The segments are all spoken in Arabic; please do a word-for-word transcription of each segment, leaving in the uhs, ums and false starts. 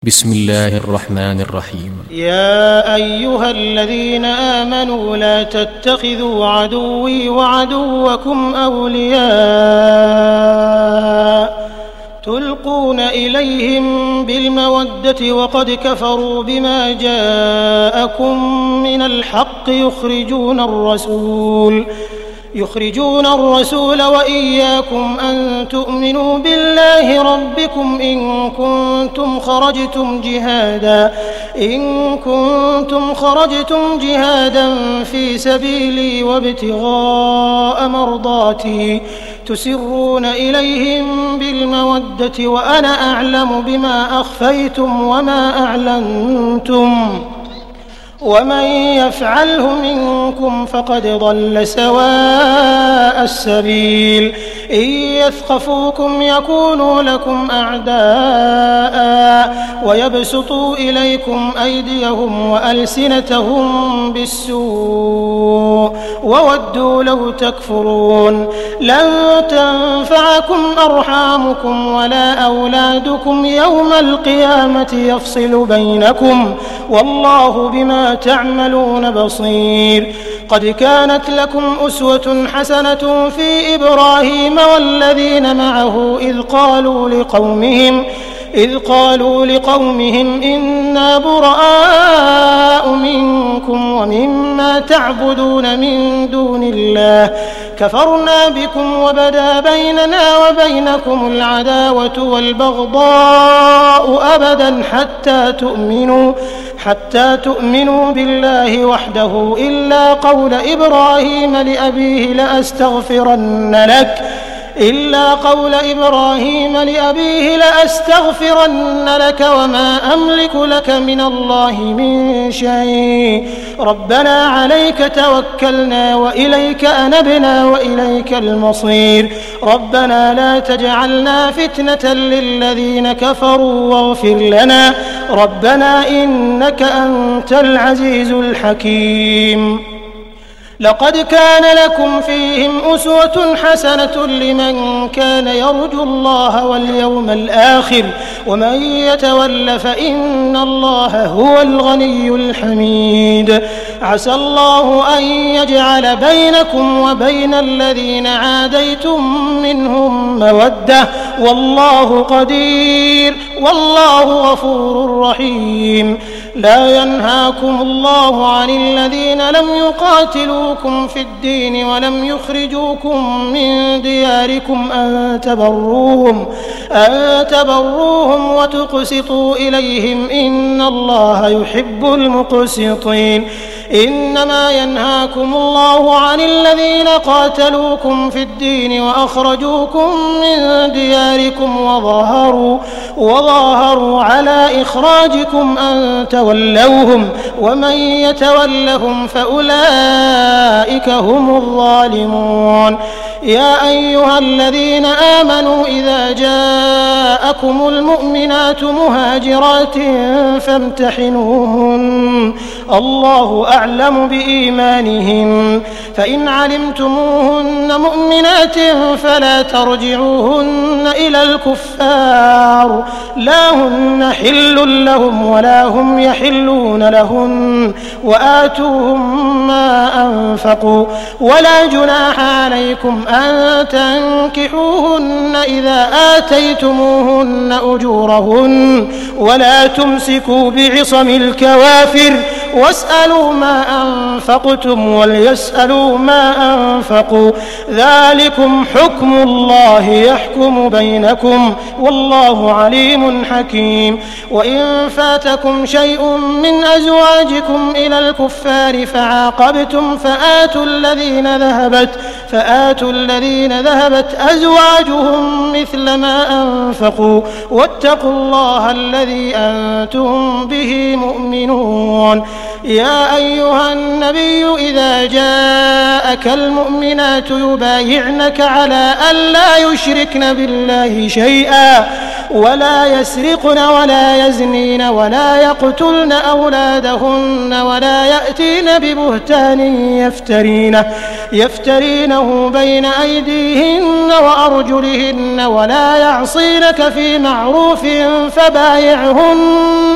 بسم الله الرحمن الرحيم. يا أيها الذين آمنوا لا تتخذوا عدوي وعدوكم أولياء تلقون إليهم بالمودة وقد كفروا بما جاءكم من الحق يخرجون الرسول يخرجون الرسول وإياكم أن تؤمنوا بالله ربكم إن كنتم خرجتم جهادا إن كنتم خرجتم جهادا في سبيلي وابتغاء مرضاتي تسرون إليهم بالمودة وأنا أعلم بما أخفيتم وما أعلنتم ومن يفعله منكم فقد ضل سواء السبيل إن يثقفوكم يكونوا لكم أعداء ويبسطوا إليكم أيديهم وألسنتهم بالسوء وودوا لو تكفرون لن تنفعكم أرحامكم ولا أولادكم يوم القيامة يفصل بينكم والله بما تعملون بصير. قد كانت لكم أسوة حسنة في إبراهيم والذين معه إذ قالوا لقومهم إذ قالوا لقومهم إنا براء منكم ومما تعبدون من دون الله كفرنا بكم وبدا بيننا وبينكم العداوة والبغضاء أبدا حتى تؤمنوا حتى تؤمنوا بالله وحده إلا قول إبراهيم لأبيه لأستغفرن لك إلا قول إبراهيم لأبيه لأستغفرن لك وما أملك لك من الله من شيء ربنا عليك توكلنا وإليك أنبنا وإليك المصير ربنا لا تجعلنا فتنة للذين كفروا واغفر لنا ربنا إنك أنت العزيز الحكيم. لقد كان لكم فيهم أسوة حسنة لمن كان يرجو الله واليوم الآخر ومن يتول فإن الله هو الغني الحميد. عسى الله أن يجعل بينكم وبين الذين عاديتم منهم مودة والله قدير والله غفور رحيم. لا ينهاكم الله عن الذين لم يقاتلوكم في الدين ولم يخرجوكم من دياركم أن تبروهم أن تبروهم وتقسطوا إليهم إن الله يحب المقسطين. إنما ينهاكم الله عن الذين قاتلوكم في الدين وأخرجوكم من دياركم وظاهروا وظاهروا على إخراجكم أن تولوهم ومن يتولهم فأولئك هم الظالمون. يا أيها الذين آمنوا إذا جاءكم المؤمنات مهاجرات فامتحنوهن الله أعلم بإيمانهن فإن علمتموهن مؤمنات فلا ترجعوهن إلى الكفار لا هن حل لهم ولا هم يحلون لهن وآتوهم ما أنفقوا ولا جناح عليكم أن تنكحوهن إذا آتيتموهن أجورهن ولا تمسكوا بعصم الكوافر واسألوا ما أنفقتم وليسألوا ما أنفقوا ذلكم حكم الله يحكم بينكم والله عليم حكيم. وإن فاتكم شيء من أزواجكم إلى الكفار فعاقبتم فآتوا الذين ذهبت فآتوا الذين ذهبت أزواجهم مثل ما أنفقوا واتقوا الله الذي أنتم به مؤمنون. يا أيها النبي إذا جاءك المؤمنات يبايعنك على أن لا يشركن بالله شيئا ولا يسرقن ولا يزنين ولا يقتلن أولادهن ولا يأتين ببهتان يفترينه يفترينه بين أيديهن وأرجلهن ولا يعصينك في معروف فبايعهن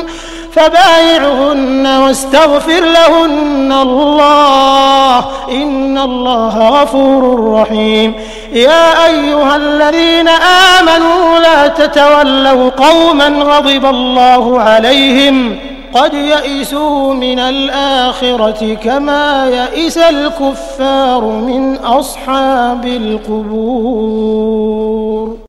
فبايعهن واستغفر لهن الله إن الله غفور رحيم. يا أيها الذين آمنوا لا تتولوا قوما غضب الله عليهم قد يئسوا من الآخرة كما يئس الكفار من أصحاب القبور.